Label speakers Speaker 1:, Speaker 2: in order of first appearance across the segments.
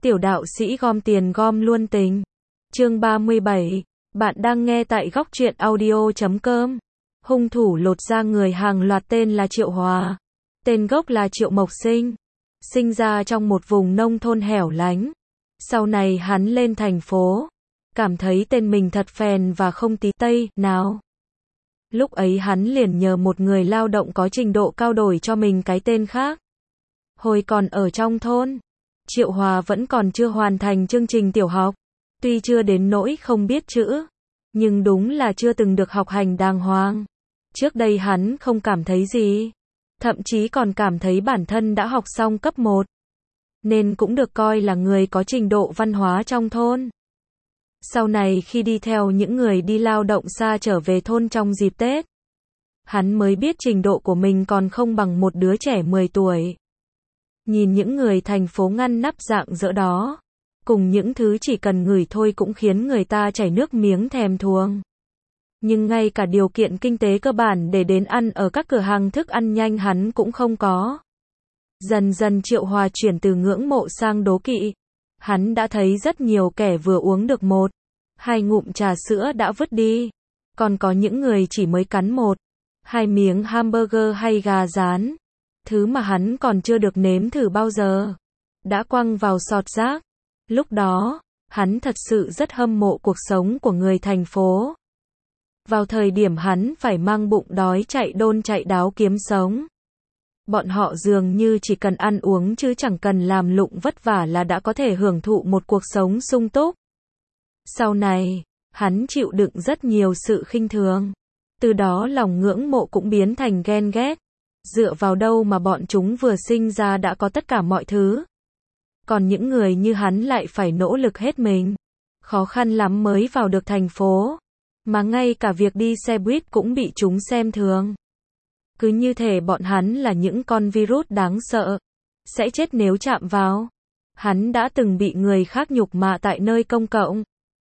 Speaker 1: Tiểu đạo sĩ gom tiền gom luôn tình. Chương 37. Bạn đang nghe tại góc truyện audio.com. Hung thủ lột da người hàng loạt tên là Triệu Hòa. Tên gốc là Triệu Mộc Sinh. Sinh ra trong một vùng nông thôn hẻo lánh. Sau này hắn lên thành phố. Cảm thấy tên mình thật phèn và không tí tây nào. Lúc ấy hắn liền nhờ một người lao động có trình độ cao đổi cho mình cái tên khác. Hồi còn ở trong thôn, Triệu Hòa vẫn còn chưa hoàn thành chương trình tiểu học. Tuy chưa đến nỗi không biết chữ, nhưng đúng là chưa từng được học hành đàng hoàng. Trước đây hắn không cảm thấy gì, thậm chí còn cảm thấy bản thân đã học xong cấp 1, nên cũng được coi là người có trình độ văn hóa trong thôn. Sau này khi đi theo những người đi lao động xa trở về thôn trong dịp Tết, hắn mới biết trình độ của mình còn không bằng một đứa trẻ 10 tuổi. Nhìn những người thành phố ngăn nắp rạng rỡ đó, cùng những thứ chỉ cần ngửi thôi cũng khiến người ta chảy nước miếng thèm thuồng. Nhưng ngay cả điều kiện kinh tế cơ bản để đến ăn ở các cửa hàng thức ăn nhanh hắn cũng không có. Dần dần Triệu Hòa chuyển từ ngưỡng mộ sang đố kỵ. Hắn đã thấy rất nhiều kẻ vừa uống được 1-2 ngụm trà sữa đã vứt đi. Còn có những người chỉ mới cắn 1-2 miếng hamburger hay gà rán, thứ mà hắn còn chưa được nếm thử bao giờ, đã quăng vào sọt rác. Lúc đó, hắn thật sự rất hâm mộ cuộc sống của người thành phố. Vào thời điểm hắn phải mang bụng đói chạy đôn chạy đáo kiếm sống. Bọn họ dường như chỉ cần ăn uống chứ chẳng cần làm lụng vất vả là đã có thể hưởng thụ một cuộc sống sung túc. Sau này, hắn chịu đựng rất nhiều sự khinh thường. Từ đó lòng ngưỡng mộ cũng biến thành ghen ghét. Dựa vào đâu mà bọn chúng vừa sinh ra đã có tất cả mọi thứ. Còn những người như hắn lại phải nỗ lực hết mình. Khó khăn lắm mới vào được thành phố. Mà ngay cả việc đi xe buýt cũng bị chúng xem thường. Cứ như thể bọn hắn là những con virus đáng sợ, sẽ chết nếu chạm vào. Hắn đã từng bị người khác nhục mạ tại nơi công cộng.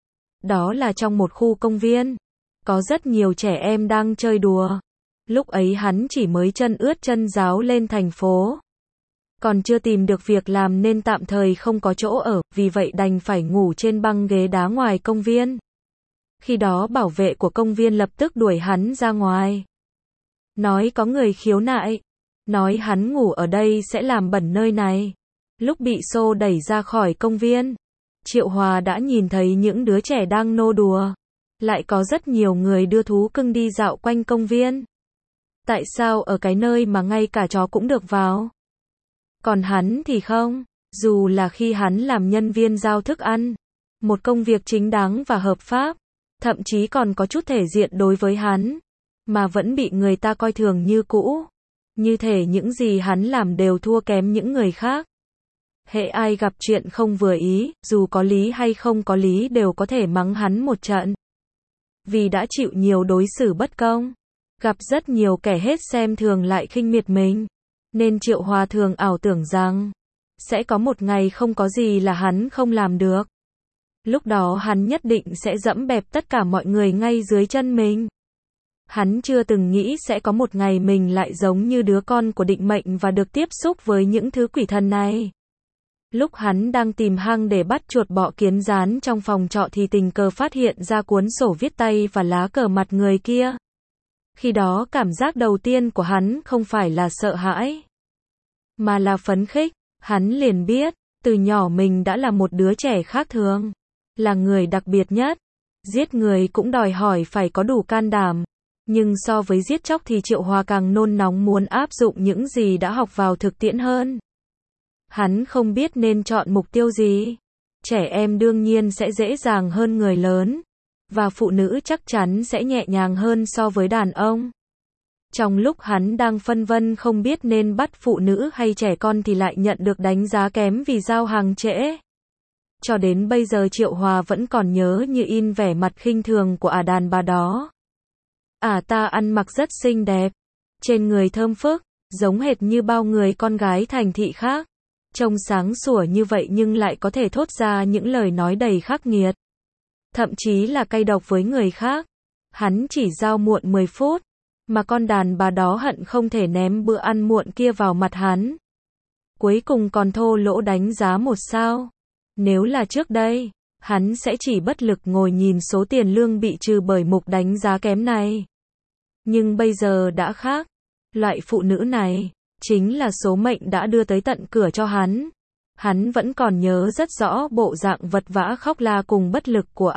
Speaker 1: Đó là trong một khu công viên. Có rất nhiều trẻ em đang chơi đùa. Lúc ấy hắn chỉ mới chân ướt chân ráo lên thành phố. Còn chưa tìm được việc làm nên tạm thời không có chỗ ở, vì vậy đành phải ngủ trên băng ghế đá ngoài công viên. Khi đó bảo vệ của công viên lập tức đuổi hắn ra ngoài. Nói có người khiếu nại. Nói hắn ngủ ở đây sẽ làm bẩn nơi này. Lúc bị xô đẩy ra khỏi công viên, Triệu Hòa đã nhìn thấy những đứa trẻ đang nô đùa. Lại có rất nhiều người đưa thú cưng đi dạo quanh công viên. Tại sao ở cái nơi mà ngay cả chó cũng được vào? Còn hắn thì không. Dù là khi hắn làm nhân viên giao thức ăn, một công việc chính đáng và hợp pháp, thậm chí còn có chút thể diện đối với hắn, mà vẫn bị người ta coi thường như cũ. Như thể những gì hắn làm đều thua kém những người khác. Hễ ai gặp chuyện không vừa ý, dù có lý hay không có lý đều có thể mắng hắn một trận. Vì đã chịu nhiều đối xử bất công, gặp rất nhiều kẻ hết xem thường lại khinh miệt mình, nên Triệu Hòa thường ảo tưởng rằng sẽ có một ngày không có gì là hắn không làm được. Lúc đó hắn nhất định sẽ dẫm bẹp tất cả mọi người ngay dưới chân mình. Hắn chưa từng nghĩ sẽ có một ngày mình lại giống như đứa con của định mệnh và được tiếp xúc với những thứ quỷ thần này. Lúc hắn đang tìm hang để bắt chuột bọ kiến rán trong phòng trọ thì tình cờ phát hiện ra cuốn sổ viết tay và lá cờ mặt người kia. Khi đó cảm giác đầu tiên của hắn không phải là sợ hãi, mà là phấn khích. Hắn liền biết, từ nhỏ mình đã là một đứa trẻ khác thường, là người đặc biệt nhất. Giết người cũng đòi hỏi phải có đủ can đảm. Nhưng so với giết chóc thì Triệu Hòa càng nôn nóng muốn áp dụng những gì đã học vào thực tiễn hơn. Hắn không biết nên chọn mục tiêu gì. Trẻ em đương nhiên sẽ dễ dàng hơn người lớn, và phụ nữ chắc chắn sẽ nhẹ nhàng hơn so với đàn ông. Trong lúc hắn đang phân vân không biết nên bắt phụ nữ hay trẻ con thì lại nhận được đánh giá kém vì giao hàng trễ. Cho đến bây giờ Triệu Hòa vẫn còn nhớ như in vẻ mặt khinh thường của đàn bà đó. Ta ăn mặc rất xinh đẹp, trên người thơm phức, giống hệt như bao người con gái thành thị khác. Trông sáng sủa như vậy nhưng lại có thể thốt ra những lời nói đầy khắc nghiệt, thậm chí là cay độc với người khác. Hắn chỉ giao muộn 10 phút, mà con đàn bà đó hận không thể ném bữa ăn muộn kia vào mặt hắn. Cuối cùng còn thô lỗ đánh giá 1 sao. Nếu là trước đây, hắn sẽ chỉ bất lực ngồi nhìn số tiền lương bị trừ bởi mục đánh giá kém này. Nhưng bây giờ đã khác. Loại phụ nữ này, chính là số mệnh đã đưa tới tận cửa cho hắn. Hắn vẫn còn nhớ rất rõ bộ dạng vật vã khóc la cùng bất lực của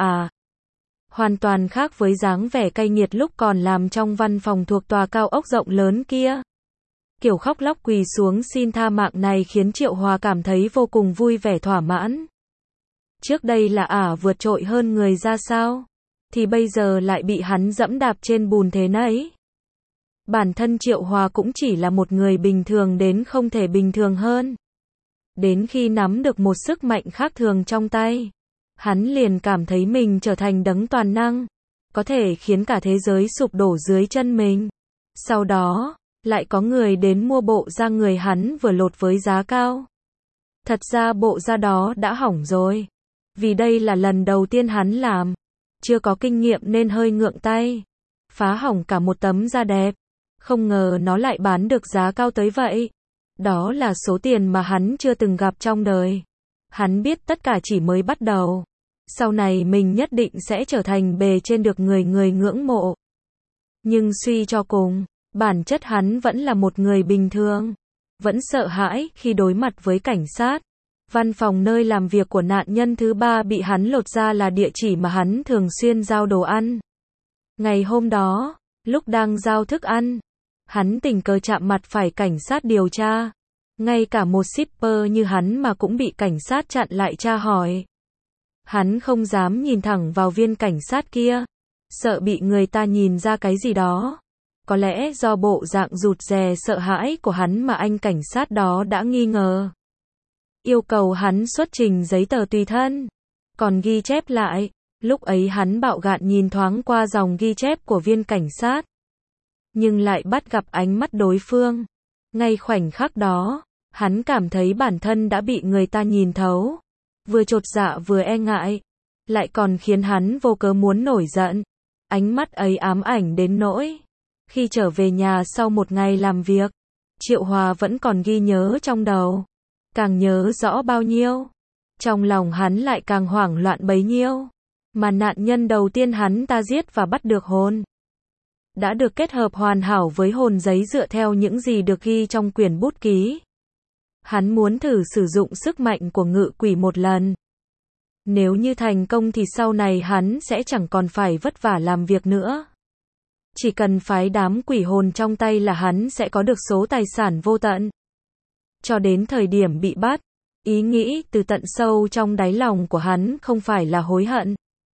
Speaker 1: hoàn toàn khác với dáng vẻ cay nghiệt lúc còn làm trong văn phòng thuộc tòa cao ốc rộng lớn kia. Kiểu khóc lóc quỳ xuống xin tha mạng này khiến Triệu Hòa cảm thấy vô cùng vui vẻ thỏa mãn. Trước đây là vượt trội hơn người ra sao, thì bây giờ lại bị hắn dẫm đạp trên bùn thế nấy. Bản thân Triệu Hòa cũng chỉ là một người bình thường đến không thể bình thường hơn. Đến khi nắm được một sức mạnh khác thường trong tay, hắn liền cảm thấy mình trở thành đấng toàn năng, có thể khiến cả thế giới sụp đổ dưới chân mình. Sau đó, lại có người đến mua bộ da người hắn vừa lột với giá cao. Thật ra bộ da đó đã hỏng rồi. Vì đây là lần đầu tiên hắn làm, chưa có kinh nghiệm nên hơi ngượng tay. Phá hỏng cả một tấm da đẹp. Không ngờ nó lại bán được giá cao tới vậy. Đó là số tiền mà hắn chưa từng gặp trong đời. Hắn biết tất cả chỉ mới bắt đầu. Sau này mình nhất định sẽ trở thành bề trên được người người ngưỡng mộ. Nhưng suy cho cùng, bản chất hắn vẫn là một người bình thường. Vẫn sợ hãi khi đối mặt với cảnh sát. Văn phòng nơi làm việc của nạn nhân thứ 3 bị hắn lột ra là địa chỉ mà hắn thường xuyên giao đồ ăn. Ngày hôm đó, lúc đang giao thức ăn, hắn tình cờ chạm mặt phải cảnh sát điều tra. Ngay cả một shipper như hắn mà cũng bị cảnh sát chặn lại tra hỏi. Hắn không dám nhìn thẳng vào viên cảnh sát kia, sợ bị người ta nhìn ra cái gì đó. Có lẽ do bộ dạng rụt rè sợ hãi của hắn mà anh cảnh sát đó đã nghi ngờ. Yêu cầu hắn xuất trình giấy tờ tùy thân. Còn ghi chép lại, lúc ấy hắn bạo gạn nhìn thoáng qua dòng ghi chép của viên cảnh sát. Nhưng lại bắt gặp ánh mắt đối phương. Ngay khoảnh khắc đó, hắn cảm thấy bản thân đã bị người ta nhìn thấu. Vừa chột dạ vừa e ngại, lại còn khiến hắn vô cớ muốn nổi giận. Ánh mắt ấy ám ảnh đến nỗi. Khi trở về nhà sau một ngày làm việc, Triệu Hòa vẫn còn ghi nhớ trong đầu. Càng nhớ rõ bao nhiêu, trong lòng hắn lại càng hoảng loạn bấy nhiêu. Mà nạn nhân đầu tiên hắn ta giết và bắt được hồn đã được kết hợp hoàn hảo với hồn giấy dựa theo những gì được ghi trong quyển bút ký. Hắn muốn thử sử dụng sức mạnh của ngự quỷ một lần. Nếu như thành công thì sau này hắn sẽ chẳng còn phải vất vả làm việc nữa. Chỉ cần phái đám quỷ hồn trong tay là hắn sẽ có được số tài sản vô tận. Cho đến thời điểm bị bắt, ý nghĩ từ tận sâu trong đáy lòng của hắn không phải là hối hận,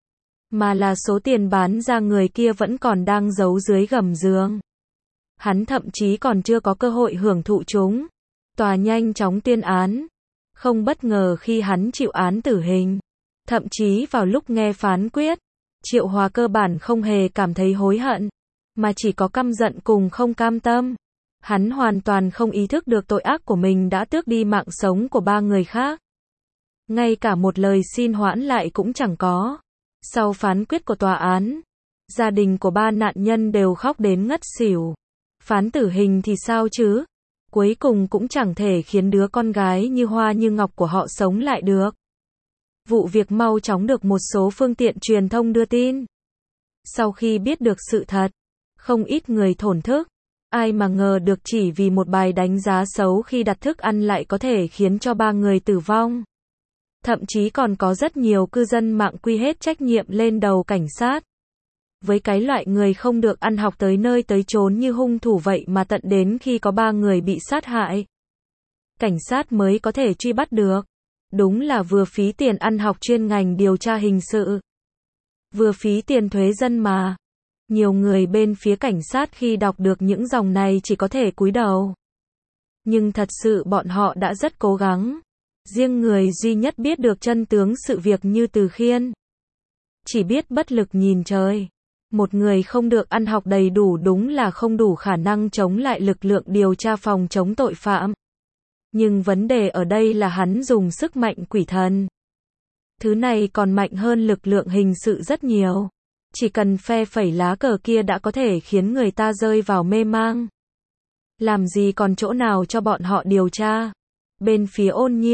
Speaker 1: mà là số tiền bán ra người kia vẫn còn đang giấu dưới gầm giường. Hắn thậm chí còn chưa có cơ hội hưởng thụ chúng. Tòa nhanh chóng tuyên án. Không bất ngờ khi hắn chịu án tử hình. Thậm chí vào lúc nghe phán quyết, Triệu Hòa cơ bản không hề cảm thấy hối hận, mà chỉ có căm giận cùng không cam tâm. Hắn hoàn toàn không ý thức được tội ác của mình đã tước đi mạng sống của 3 người khác. Ngay cả một lời xin hoãn lại cũng chẳng có. Sau phán quyết của tòa án, gia đình của 3 nạn nhân đều khóc đến ngất xỉu. Phán tử hình thì sao chứ? Cuối cùng cũng chẳng thể khiến đứa con gái như hoa như ngọc của họ sống lại được. Vụ việc mau chóng được một số phương tiện truyền thông đưa tin. Sau khi biết được sự thật, không ít người thổn thức. Ai mà ngờ được chỉ vì một bài đánh giá xấu khi đặt thức ăn lại có thể khiến cho 3 người tử vong. Thậm chí còn có rất nhiều cư dân mạng quy hết trách nhiệm lên đầu cảnh sát. Với cái loại người không được ăn học tới nơi tới chốn như hung thủ vậy mà tận đến khi có 3 người bị sát hại, cảnh sát mới có thể truy bắt được. Đúng là vừa phí tiền ăn học chuyên ngành điều tra hình sự, vừa phí tiền thuế dân mà. Nhiều người bên phía cảnh sát khi đọc được những dòng này chỉ có thể cúi đầu. Nhưng thật sự bọn họ đã rất cố gắng. Riêng người duy nhất biết được chân tướng sự việc như Từ Khiên, chỉ biết bất lực nhìn trời. Một người không được ăn học đầy đủ đúng là không đủ khả năng chống lại lực lượng điều tra phòng chống tội phạm. Nhưng vấn đề ở đây là hắn dùng sức mạnh quỷ thần. Thứ này còn mạnh hơn lực lượng hình sự rất nhiều. Chỉ cần phe phẩy lá cờ kia đã có thể khiến người ta rơi vào mê mang. Làm gì còn chỗ nào cho bọn họ điều tra. Bên phía Ôn Nhiên,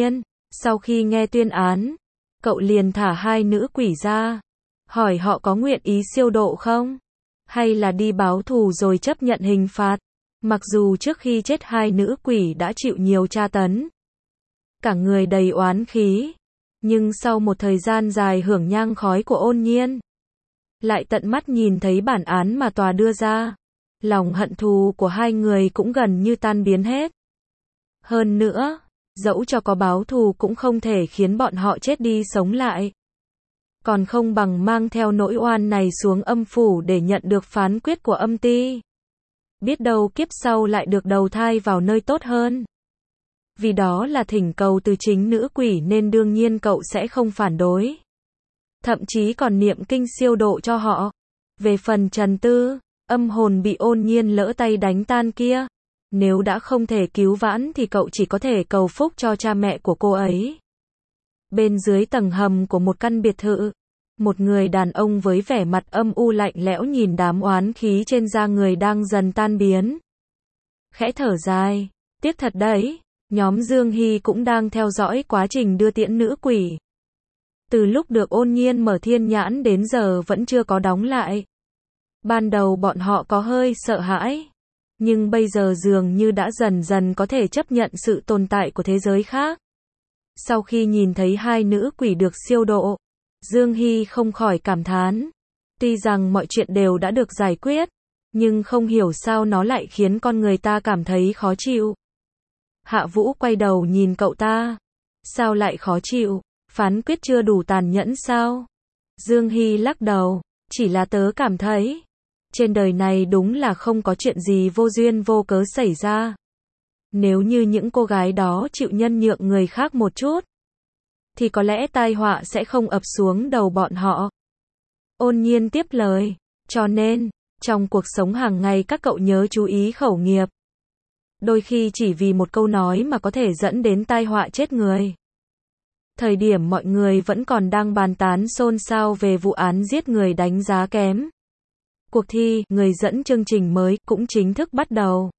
Speaker 1: Sau khi nghe tuyên án, cậu liền thả hai nữ quỷ ra, hỏi họ có nguyện ý siêu độ không? Hay là đi báo thù rồi chấp nhận hình phạt? Mặc dù trước khi chết hai nữ quỷ đã chịu nhiều tra tấn, cả người đầy oán khí, nhưng sau một thời gian dài hưởng nhang khói của Ôn Nhiên, lại tận mắt nhìn thấy bản án mà tòa đưa ra, lòng hận thù của hai người cũng gần như tan biến hết. Hơn nữa, dẫu cho có báo thù cũng không thể khiến bọn họ chết đi sống lại. Còn không bằng mang theo nỗi oan này xuống âm phủ để nhận được phán quyết của âm ty. Biết đâu kiếp sau lại được đầu thai vào nơi tốt hơn. Vì đó là thỉnh cầu từ chính nữ quỷ nên đương nhiên cậu sẽ không phản đối. Thậm chí còn niệm kinh siêu độ cho họ. Về phần Trần Tư, âm hồn bị Ôn Nhiên lỡ tay đánh tan kia, nếu đã không thể cứu vãn thì cậu chỉ có thể cầu phúc cho cha mẹ của cô ấy. Bên dưới tầng hầm của một căn biệt thự, một người đàn ông với vẻ mặt âm u lạnh lẽo nhìn đám oán khí trên da người đang dần tan biến. Khẽ thở dài, tiếc thật đấy, nhóm Dương Hy cũng đang theo dõi quá trình đưa tiễn nữ quỷ. Từ lúc được Ôn Nhiên mở thiên nhãn đến giờ vẫn chưa có đóng lại. Ban đầu bọn họ có hơi sợ hãi, nhưng bây giờ dường như đã dần dần có thể chấp nhận sự tồn tại của thế giới khác. Sau khi nhìn thấy hai nữ quỷ được siêu độ, Dương Hy không khỏi cảm thán. Tuy rằng mọi chuyện đều đã được giải quyết, nhưng không hiểu sao nó lại khiến con người ta cảm thấy khó chịu. Hạ Vũ quay đầu nhìn cậu ta. Sao lại khó chịu? Phán quyết chưa đủ tàn nhẫn sao? Dương Hy lắc đầu. Chỉ là tớ cảm thấy, trên đời này đúng là không có chuyện gì vô duyên vô cớ xảy ra. Nếu như những cô gái đó chịu nhân nhượng người khác một chút, thì có lẽ tai họa sẽ không ập xuống đầu bọn họ. Ôn Nhiên tiếp lời. Cho nên, trong cuộc sống hàng ngày các cậu nhớ chú ý khẩu nghiệp. Đôi khi chỉ vì một câu nói mà có thể dẫn đến tai họa chết người. Thời điểm mọi người vẫn còn đang bàn tán xôn xao về vụ án giết người đánh giá kém, cuộc thi người dẫn chương trình mới cũng chính thức bắt đầu.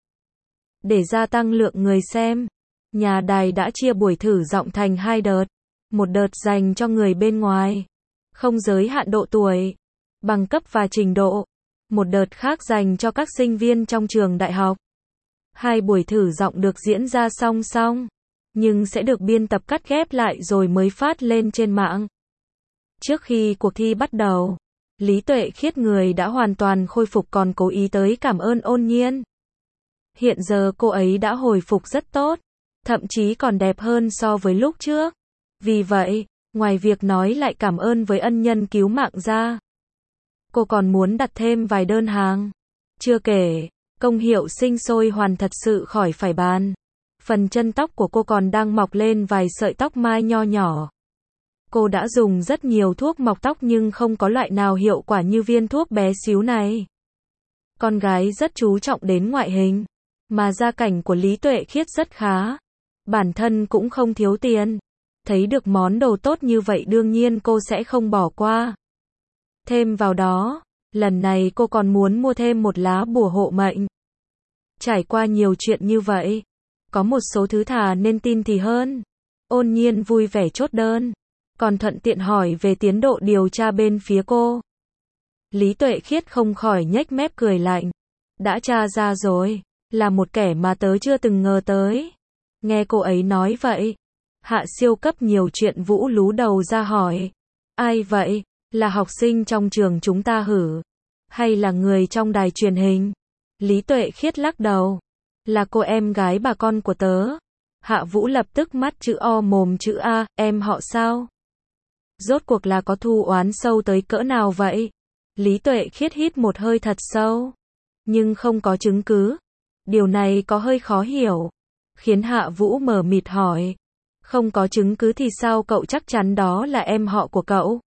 Speaker 1: Để gia tăng lượng người xem, nhà đài đã chia buổi thử giọng thành hai đợt. Một đợt dành cho người bên ngoài, không giới hạn độ tuổi, bằng cấp và trình độ. Một đợt khác dành cho các sinh viên trong trường đại học. Hai buổi thử giọng được diễn ra song song, nhưng sẽ được biên tập cắt ghép lại rồi mới phát lên trên mạng. Trước khi cuộc thi bắt đầu, Lý Tuệ Khiết người đã hoàn toàn khôi phục còn cố ý tới cảm ơn Ôn Nhiên. Hiện giờ cô ấy đã hồi phục rất tốt, thậm chí còn đẹp hơn so với lúc trước. Vì vậy, ngoài việc nói lại cảm ơn với ân nhân cứu mạng ra, cô còn muốn đặt thêm vài đơn hàng. Chưa kể, công hiệu sinh sôi hoàn thật sự khỏi phải bàn. Phần chân tóc của cô còn đang mọc lên vài sợi tóc mai nho nhỏ. Cô đã dùng rất nhiều thuốc mọc tóc nhưng không có loại nào hiệu quả như viên thuốc bé xíu này. Con gái rất chú trọng đến ngoại hình, mà gia cảnh của Lý Tuệ Khiết rất khá. Bản thân cũng không thiếu tiền. Thấy được món đồ tốt như vậy đương nhiên cô sẽ không bỏ qua. Thêm vào đó, lần này cô còn muốn mua thêm một lá bùa hộ mệnh. Trải qua nhiều chuyện như vậy, có một số thứ thà nên tin thì hơn. Ôn Nhiên vui vẻ chốt đơn, còn thuận tiện hỏi về tiến độ điều tra bên phía cô. Lý Tuệ Khiết không khỏi nhếch mép cười lạnh. Đã tra ra rồi, là một kẻ mà tớ chưa từng ngờ tới. Nghe cô ấy nói vậy, Hạ Siêu cấp nhiều chuyện Vũ lú đầu ra hỏi. Ai vậy? Là học sinh trong trường chúng ta hử? Hay là người trong đài truyền hình? Lý Tuệ Khiết lắc đầu. Là cô em gái bà con của tớ. Hạ Vũ lập tức mắt chữ O mồm chữ A, em họ sao? Rốt cuộc là có thù oán sâu tới cỡ nào vậy? Lý Tuệ Khiết hít một hơi thật sâu, nhưng không có chứng cứ. Điều này có hơi khó hiểu, khiến Hạ Vũ mờ mịt hỏi. Không có chứng cứ thì sao cậu chắc chắn đó là em họ của cậu?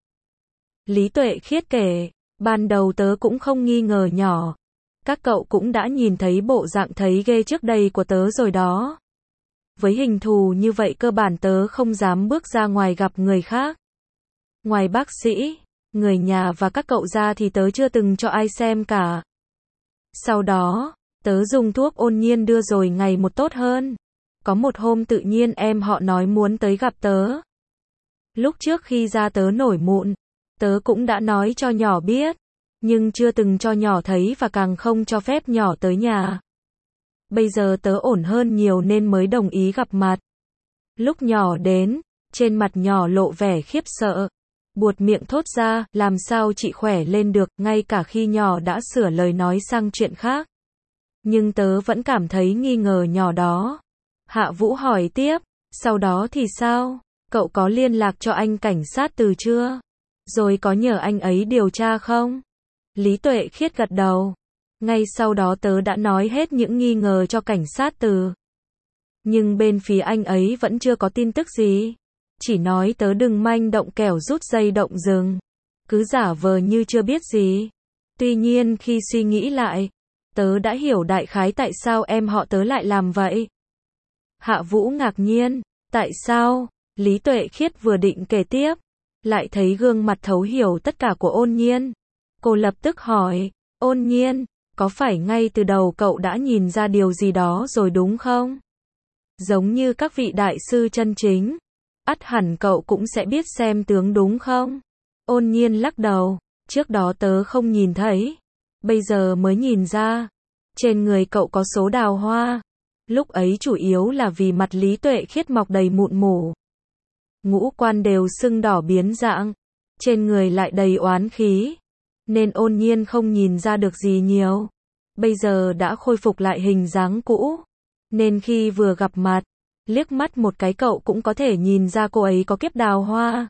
Speaker 1: Lý Tuệ Khiết kể, ban đầu tớ cũng không nghi ngờ nhỏ. Các cậu cũng đã nhìn thấy bộ dạng thấy ghê trước đây của tớ rồi đó. Với hình thù như vậy cơ bản tớ không dám bước ra ngoài gặp người khác. Ngoài bác sĩ, người nhà và các cậu ra thì tớ chưa từng cho ai xem cả. Sau đó, tớ dùng thuốc Ôn Nhiên đưa rồi ngày một tốt hơn. Có một hôm tự nhiên em họ nói muốn tới gặp tớ. Lúc trước khi ra tớ nổi mụn, tớ cũng đã nói cho nhỏ biết, nhưng chưa từng cho nhỏ thấy và càng không cho phép nhỏ tới nhà. Bây giờ tớ ổn hơn nhiều nên mới đồng ý gặp mặt. Lúc nhỏ đến, trên mặt nhỏ lộ vẻ khiếp sợ. Buột miệng thốt ra, làm sao chị khỏe lên được, ngay cả khi nhỏ đã sửa lời nói sang chuyện khác. Nhưng tớ vẫn cảm thấy nghi ngờ nhỏ đó. Hạ Vũ hỏi tiếp, sau đó thì sao? Cậu có liên lạc cho anh cảnh sát từ chưa? Rồi có nhờ anh ấy điều tra không? Lý Tuệ Khiết gật đầu. Ngay sau đó tớ đã nói hết những nghi ngờ cho cảnh sát từ. Nhưng bên phía anh ấy vẫn chưa có tin tức gì. Chỉ nói tớ đừng manh động kẻo rút dây động rừng. Cứ giả vờ như chưa biết gì. Tuy nhiên khi suy nghĩ lại, tớ đã hiểu đại khái tại sao em họ tớ lại làm vậy. Hạ Vũ ngạc nhiên. Tại sao? Lý Tuệ Khiết vừa định kể tiếp, lại thấy gương mặt thấu hiểu tất cả của Ôn Nhiên. Cô lập tức hỏi, Ôn Nhiên, có phải ngay từ đầu cậu đã nhìn ra điều gì đó rồi đúng không? Giống như các vị đại sư chân chính, ắt hẳn cậu cũng sẽ biết xem tướng đúng không? Ôn Nhiên lắc đầu, trước đó tớ không nhìn thấy, bây giờ mới nhìn ra. Trên người cậu có số đào hoa. Lúc ấy chủ yếu là vì mặt Lý Tuệ Khiết mọc đầy mụn mủ. Ngũ quan đều sưng đỏ biến dạng, trên người lại đầy oán khí, nên Ôn Nhiên không nhìn ra được gì nhiều. Bây giờ đã khôi phục lại hình dáng cũ, nên khi vừa gặp mặt, liếc mắt một cái cậu cũng có thể nhìn ra cô ấy có kiếp đào hoa.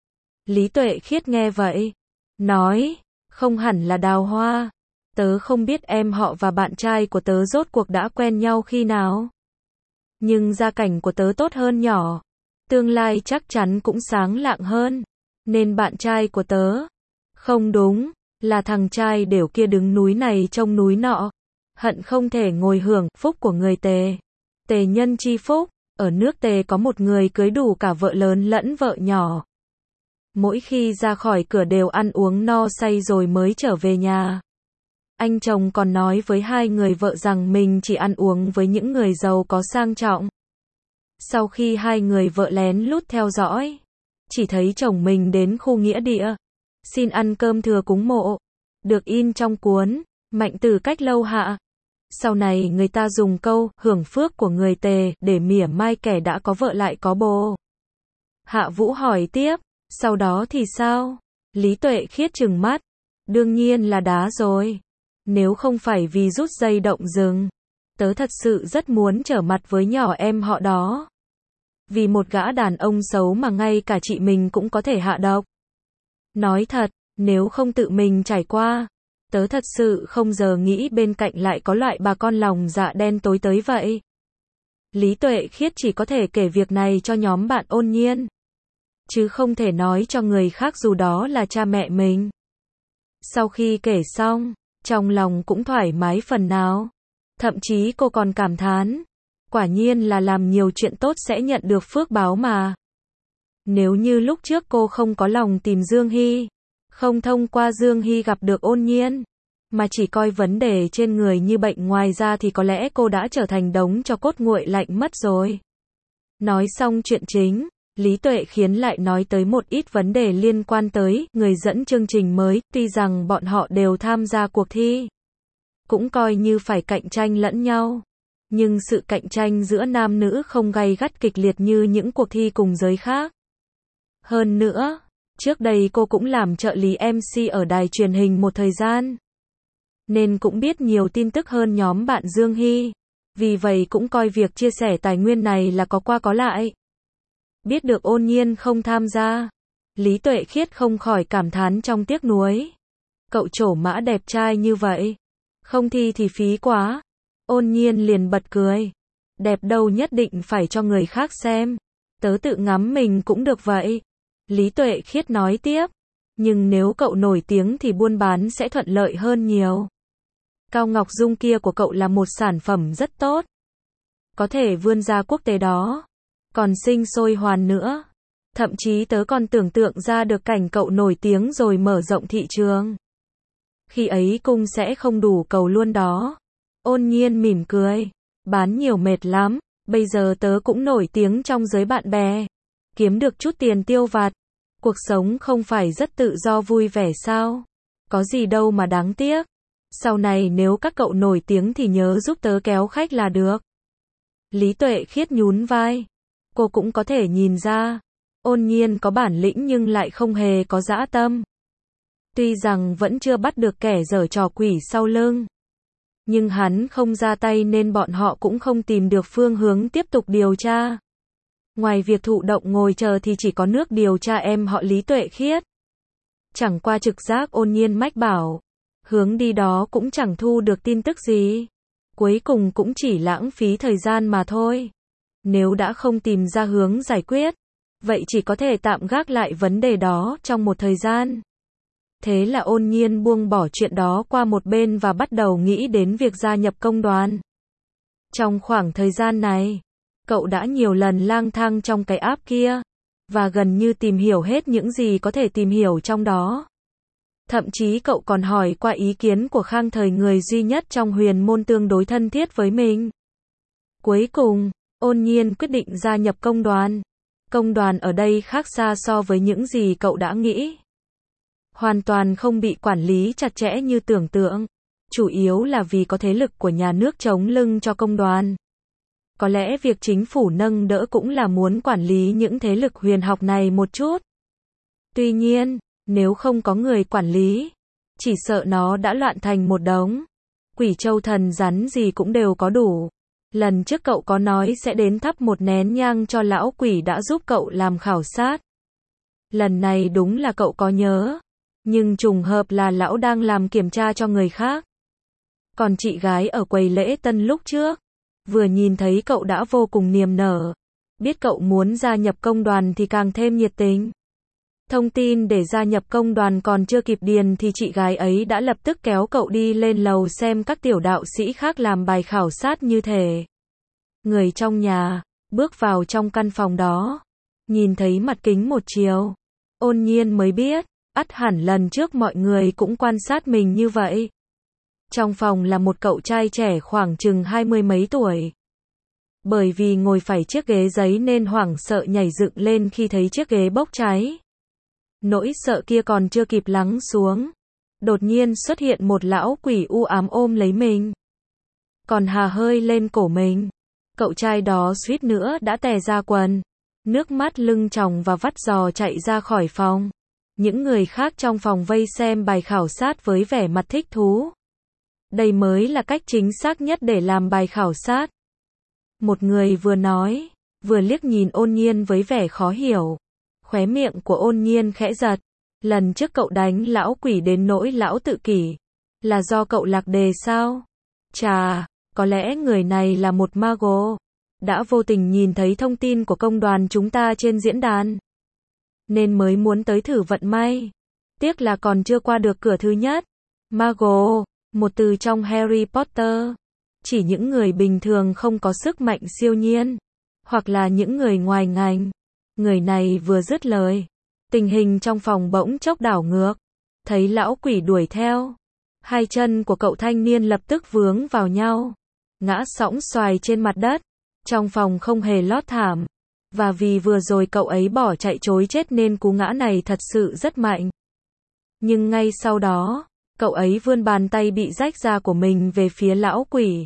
Speaker 1: Lý Tuệ Khiết nghe vậy, nói, không hẳn là đào hoa. Tớ không biết em họ và bạn trai của tớ rốt cuộc đã quen nhau khi nào. Nhưng gia cảnh của tớ tốt hơn nhỏ. Tương lai chắc chắn cũng sáng lạng hơn. Nên bạn trai của tớ. Không đúng, là thằng trai đều kia đứng núi này trông núi nọ. Hận không thể ngồi hưởng phúc của người Tề. Tề nhân chi phúc, ở nước Tề có một người cưới đủ cả vợ lớn lẫn vợ nhỏ. Mỗi khi ra khỏi cửa đều ăn uống no say rồi mới trở về nhà. Anh chồng còn nói với hai người vợ rằng mình chỉ ăn uống với những người giàu có sang trọng. Sau khi hai người vợ lén lút theo dõi, chỉ thấy chồng mình đến khu nghĩa địa, xin ăn cơm thừa cúng mộ, được in trong cuốn Mạnh Tử Cách Lâu Hạ. Sau này người ta dùng câu hưởng phước của người Tề để mỉa mai kẻ đã có vợ lại có bồ. Hạ Vũ hỏi tiếp, sau đó thì sao? Lý Tuệ Khiết trừng mắt, đương nhiên là đá rồi. Nếu không phải vì rút dây động rừng, tớ thật sự rất muốn trở mặt với nhỏ em họ đó. Vì một gã đàn ông xấu mà ngay cả chị mình cũng có thể hạ độc. Nói thật, nếu không tự mình trải qua, tớ thật sự không giờ nghĩ bên cạnh lại có loại bà con lòng dạ đen tối tới vậy. Lý Tuệ Khiết chỉ có thể kể việc này cho nhóm bạn Ôn Nhiên, chứ không thể nói cho người khác dù đó là cha mẹ mình. Sau khi kể xong, trong lòng cũng thoải mái phần nào. Thậm chí cô còn cảm thán, quả nhiên là làm nhiều chuyện tốt sẽ nhận được phước báo mà. Nếu như lúc trước cô không có lòng tìm Dương Hy, không thông qua Dương Hy gặp được Ôn Nhiên, mà chỉ coi vấn đề trên người như bệnh ngoài ra thì có lẽ cô đã trở thành đống tro cốt nguội lạnh mất rồi. Nói xong chuyện chính, Lý Tuệ Khiến lại nói tới một ít vấn đề liên quan tới người dẫn chương trình mới, tuy rằng bọn họ đều tham gia cuộc thi, cũng coi như phải cạnh tranh lẫn nhau. Nhưng sự cạnh tranh giữa nam nữ không gay gắt kịch liệt như những cuộc thi cùng giới khác. Hơn nữa, trước đây cô cũng làm trợ lý MC ở đài truyền hình một thời gian, nên cũng biết nhiều tin tức hơn nhóm bạn Dương Hy. Vì vậy cũng coi việc chia sẻ tài nguyên này là có qua có lại. Biết được Ôn Nhiên không tham gia, Lý Tuệ Khiết không khỏi cảm thán trong tiếc nuối. Cậu trổ mã đẹp trai như vậy, không thi thì phí quá. Ôn Nhiên liền bật cười. Đẹp đâu nhất định phải cho người khác xem. Tớ tự ngắm mình cũng được vậy. Lý Tuệ Khiết nói tiếp. Nhưng nếu cậu nổi tiếng thì buôn bán sẽ thuận lợi hơn nhiều. Cao Ngọc Dung kia của cậu là một sản phẩm rất tốt, có thể vươn ra quốc tế đó. Còn sinh sôi hoàn nữa. Thậm chí tớ còn tưởng tượng ra được cảnh cậu nổi tiếng rồi mở rộng thị trường. Khi ấy cung sẽ không đủ cầu luôn đó. Ôn Nhiên mỉm cười. Bán nhiều mệt lắm, Bây giờ tớ cũng nổi tiếng trong giới bạn bè. Kiếm được chút tiền tiêu vặt. Cuộc sống không phải rất tự do vui vẻ sao? Có gì đâu mà đáng tiếc. Sau này nếu các cậu nổi tiếng thì nhớ giúp tớ kéo khách là được. Lý Tuệ Khiết nhún vai. Cô cũng có thể nhìn ra. Ôn Nhiên có bản lĩnh nhưng lại không hề có dã tâm. Tuy rằng vẫn chưa bắt được kẻ giở trò quỷ sau lưng. Nhưng hắn không ra tay nên bọn họ cũng không tìm được phương hướng tiếp tục điều tra. Ngoài việc thụ động ngồi chờ thì chỉ có nước điều tra em họ Lý Tuệ Khiết. Chẳng qua trực giác Ôn Nhiên mách bảo. Hướng đi đó cũng chẳng thu được tin tức gì. Cuối cùng cũng chỉ lãng phí thời gian mà thôi. Nếu đã không tìm ra hướng giải quyết, vậy chỉ có thể tạm gác lại vấn đề đó trong một thời gian. Thế là Ôn Nhiên buông bỏ chuyện đó qua một bên và bắt đầu nghĩ đến việc gia nhập công đoàn. Trong khoảng thời gian này, cậu đã nhiều lần lang thang trong cái app kia, và gần như tìm hiểu hết những gì có thể tìm hiểu trong đó. Thậm chí cậu còn hỏi qua ý kiến của Khang Thời, người duy nhất trong huyền môn tương đối thân thiết với mình. Cuối cùng, Ôn Nhiên quyết định gia nhập công đoàn. Công đoàn ở đây khác xa so với những gì cậu đã nghĩ. Hoàn toàn không bị quản lý chặt chẽ như tưởng tượng. Chủ yếu là vì có thế lực của nhà nước chống lưng cho công đoàn. Có lẽ việc chính phủ nâng đỡ cũng là muốn quản lý những thế lực huyền học này một chút. Tuy nhiên, nếu không có người quản lý, chỉ sợ nó đã loạn thành một đống. Quỷ châu thần rắn gì cũng đều có đủ. Lần trước cậu có nói sẽ đến thắp một nén nhang cho lão quỷ đã giúp cậu làm khảo sát. Lần này đúng là cậu có nhớ. Nhưng trùng hợp là lão đang làm kiểm tra cho người khác. Còn chị gái ở quầy lễ tân lúc trước, vừa nhìn thấy cậu đã vô cùng niềm nở. Biết cậu muốn gia nhập công đoàn thì càng thêm nhiệt tình. Thông tin để gia nhập công đoàn còn chưa kịp điền thì chị gái ấy đã lập tức kéo cậu đi lên lầu xem các tiểu đạo sĩ khác làm bài khảo sát như thể. Người trong nhà, bước vào trong căn phòng đó, nhìn thấy mặt kính một chiều. Ôn Nhiên mới biết, ắt hẳn lần trước mọi người cũng quan sát mình như vậy. Trong phòng là một cậu trai trẻ khoảng chừng 20 mấy tuổi. Bởi vì ngồi phải chiếc ghế giấy nên hoảng sợ nhảy dựng lên khi thấy chiếc ghế bốc cháy. Nỗi sợ kia còn chưa kịp lắng xuống. Đột nhiên xuất hiện một lão quỷ u ám ôm lấy mình. Còn hà hơi lên cổ mình. Cậu trai đó suýt nữa đã tè ra quần. Nước mắt lưng tròng và vắt giò chạy ra khỏi phòng. Những người khác trong phòng vây xem bài khảo sát với vẻ mặt thích thú. Đây mới là cách chính xác nhất để làm bài khảo sát. Một người vừa nói, vừa liếc nhìn Ôn Nhiên với vẻ khó hiểu. Khóe miệng của Ôn Nhiên khẽ giật. Lần trước cậu đánh lão quỷ đến nỗi lão tự kỷ. Là do cậu lạc đề sao? Chà, có lẽ người này là một mago. Đã vô tình nhìn thấy thông tin của công đoàn chúng ta trên diễn đàn. Nên mới muốn tới thử vận may. Tiếc là còn chưa qua được cửa thứ nhất. Mago, một từ trong Harry Potter. Chỉ những người bình thường không có sức mạnh siêu nhiên. Hoặc là những người ngoài ngành. Người này vừa dứt lời. Tình hình trong phòng bỗng chốc đảo ngược. Thấy lão quỷ đuổi theo. Hai chân của cậu thanh niên lập tức vướng vào nhau. Ngã sõng xoài trên mặt đất. Trong phòng không hề lót thảm. Và vì vừa rồi cậu ấy bỏ chạy trối chết nên cú ngã này thật sự rất mạnh. Nhưng ngay sau đó, cậu ấy vươn bàn tay bị rách ra của mình về phía lão quỷ.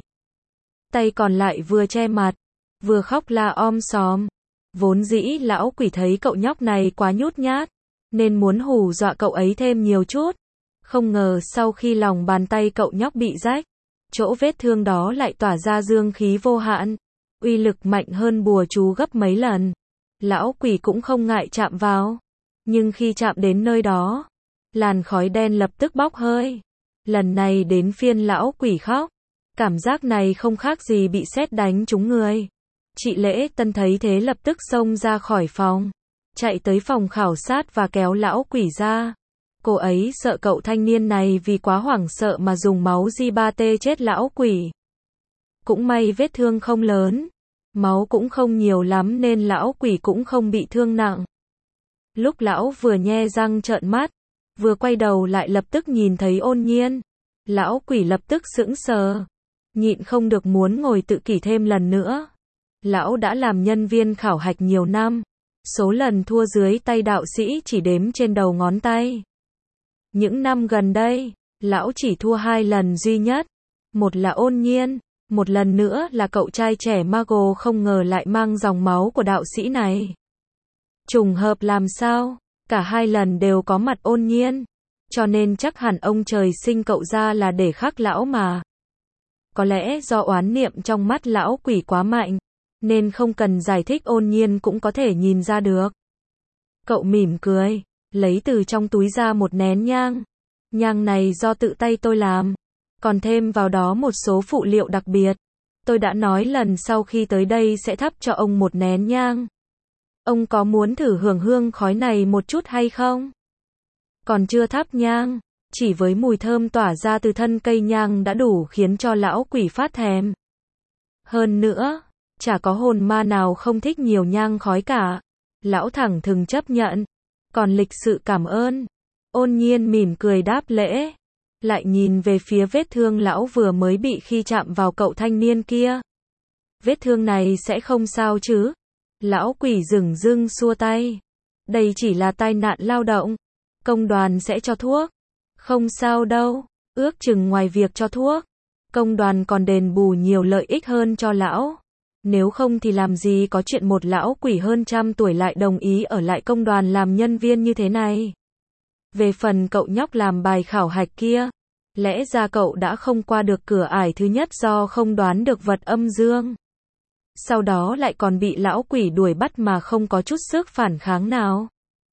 Speaker 1: Tay còn lại vừa che mặt, vừa khóc la om sòm. Vốn dĩ lão quỷ thấy cậu nhóc này quá nhút nhát, nên muốn hù dọa cậu ấy thêm nhiều chút. Không ngờ sau khi lòng bàn tay cậu nhóc bị rách, chỗ vết thương đó lại tỏa ra dương khí vô hạn. Uy lực mạnh hơn bùa chú gấp mấy lần. Lão quỷ cũng không ngại chạm vào. Nhưng khi chạm đến nơi đó, làn khói đen lập tức bốc hơi. Lần này đến phiên lão quỷ khóc. Cảm giác này không khác gì bị sét đánh trúng người. Chị Lễ Tân thấy thế lập tức xông ra khỏi phòng. Chạy tới phòng khảo sát và kéo lão quỷ ra. Cô ấy sợ cậu thanh niên này vì quá hoảng sợ mà dùng máu G3T chết lão quỷ. Cũng may vết thương không lớn. Máu cũng không nhiều lắm nên lão quỷ cũng không bị thương nặng. Lúc lão vừa nhe răng trợn mắt, vừa quay đầu lại lập tức nhìn thấy Ôn Nhiên. Lão quỷ lập tức sững sờ. Nhịn không được muốn ngồi tự kỷ thêm lần nữa. Lão đã làm nhân viên khảo hạch nhiều năm. Số lần thua dưới tay đạo sĩ chỉ đếm trên đầu ngón tay. Những năm gần đây, lão chỉ thua 2 lần duy nhất. Một là Ôn Nhiên, một lần nữa là cậu trai trẻ Mago không ngờ lại mang dòng máu của đạo sĩ này. Trùng hợp làm sao? Cả 2 lần đều có mặt Ôn Nhiên. Cho nên chắc hẳn ông trời sinh cậu ra là để khắc lão mà. Có lẽ do oán niệm trong mắt lão quỷ quá mạnh, nên không cần giải thích Ôn Nhiên cũng có thể nhìn ra được. Cậu mỉm cười, lấy từ trong túi ra một nén nhang. Nhang này do tự tay tôi làm, còn thêm vào đó một số phụ liệu đặc biệt. Tôi đã nói lần sau khi tới đây sẽ thắp cho ông một nén nhang. Ông có muốn thử hưởng hương khói này một chút hay không? Còn chưa thắp nhang, chỉ với mùi thơm tỏa ra từ thân cây nhang đã đủ khiến cho lão quỷ phát thèm. Hơn nữa, chả có hồn ma nào không thích nhiều nhang khói cả. Lão thẳng thừng chấp nhận, còn lịch sự cảm ơn. Ôn Nhiên mỉm cười đáp lễ, lại nhìn về phía vết thương lão vừa mới bị khi chạm vào cậu thanh niên kia. Vết thương này sẽ không sao chứ? Lão quỷ dửng dưng xua tay. Đây chỉ là tai nạn lao động. Công đoàn sẽ cho thuốc. Không sao đâu. Ước chừng ngoài việc cho thuốc, công đoàn còn đền bù nhiều lợi ích hơn cho lão. Nếu không thì làm gì có chuyện một lão quỷ hơn 100 tuổi lại đồng ý ở lại công đoàn làm nhân viên như thế này. Về phần cậu nhóc làm bài khảo hạch kia, lẽ ra cậu đã không qua được cửa ải thứ nhất do không đoán được vật âm dương. Sau đó lại còn bị lão quỷ đuổi bắt mà không có chút sức phản kháng nào.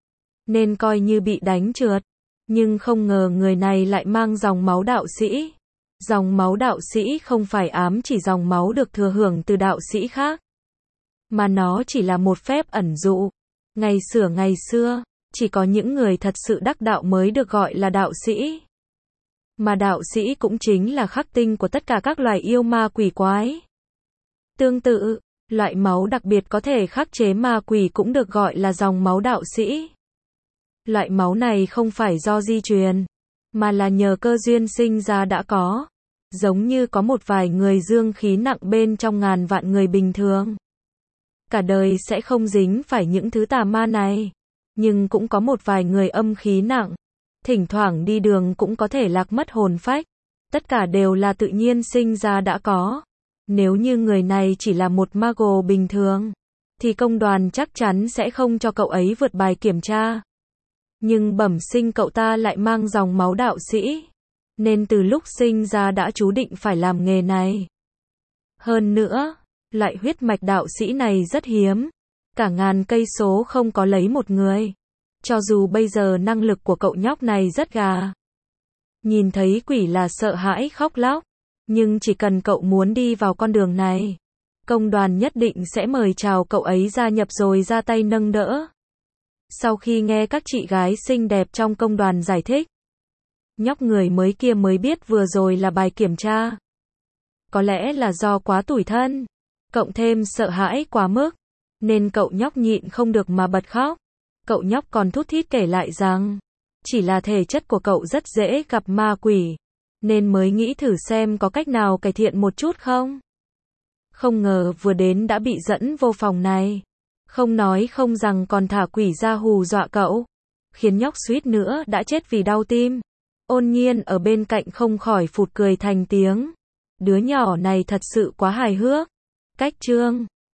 Speaker 1: Nên coi như bị đánh trượt. Nhưng không ngờ người này lại mang dòng máu đạo sĩ. Dòng máu đạo sĩ không phải ám chỉ dòng máu được thừa hưởng từ đạo sĩ khác, mà nó chỉ là một phép ẩn dụ. Ngày xưa, chỉ có những người thật sự đắc đạo mới được gọi là đạo sĩ. Mà đạo sĩ cũng chính là khắc tinh của tất cả các loài yêu ma quỷ quái. Tương tự, loại máu đặc biệt có thể khắc chế ma quỷ cũng được gọi là dòng máu đạo sĩ. Loại máu này không phải do di truyền, mà là nhờ cơ duyên sinh ra đã có. Giống như có một vài người dương khí nặng bên trong ngàn vạn người bình thường. Cả đời sẽ không dính phải những thứ tà ma này. Nhưng cũng có một vài người âm khí nặng. Thỉnh thoảng đi đường cũng có thể lạc mất hồn phách. Tất cả đều là tự nhiên sinh ra đã có. Nếu như người này chỉ là một mago bình thường, thì công đoàn chắc chắn sẽ không cho cậu ấy vượt bài kiểm tra. Nhưng bẩm sinh cậu ta lại mang dòng máu đạo sĩ, nên từ lúc sinh ra đã chú định phải làm nghề này. Hơn nữa, loại huyết mạch đạo sĩ này rất hiếm, cả ngàn cây số không có lấy một người. Cho dù bây giờ năng lực của cậu nhóc này rất gà, nhìn thấy quỷ là sợ hãi khóc lóc, nhưng chỉ cần cậu muốn đi vào con đường này, công đoàn nhất định sẽ mời chào cậu ấy gia nhập rồi ra tay nâng đỡ. Sau khi nghe các chị gái xinh đẹp trong công đoàn giải thích, nhóc người mới kia mới biết vừa rồi là bài kiểm tra. Có lẽ là do quá tủi thân, cộng thêm sợ hãi quá mức, nên cậu nhóc nhịn không được mà bật khóc. Cậu nhóc còn thút thít kể lại rằng, chỉ là thể chất của cậu rất dễ gặp ma quỷ, nên mới nghĩ thử xem có cách nào cải thiện một chút không. Không ngờ vừa đến đã bị dẫn vô phòng này. Không nói không rằng còn thả quỷ ra hù dọa cậu, khiến nhóc suýt nữa đã chết vì đau tim. Ôn Nhiên ở bên cạnh không khỏi phụt cười thành tiếng. Đứa nhỏ này thật sự quá hài hước. Cách chương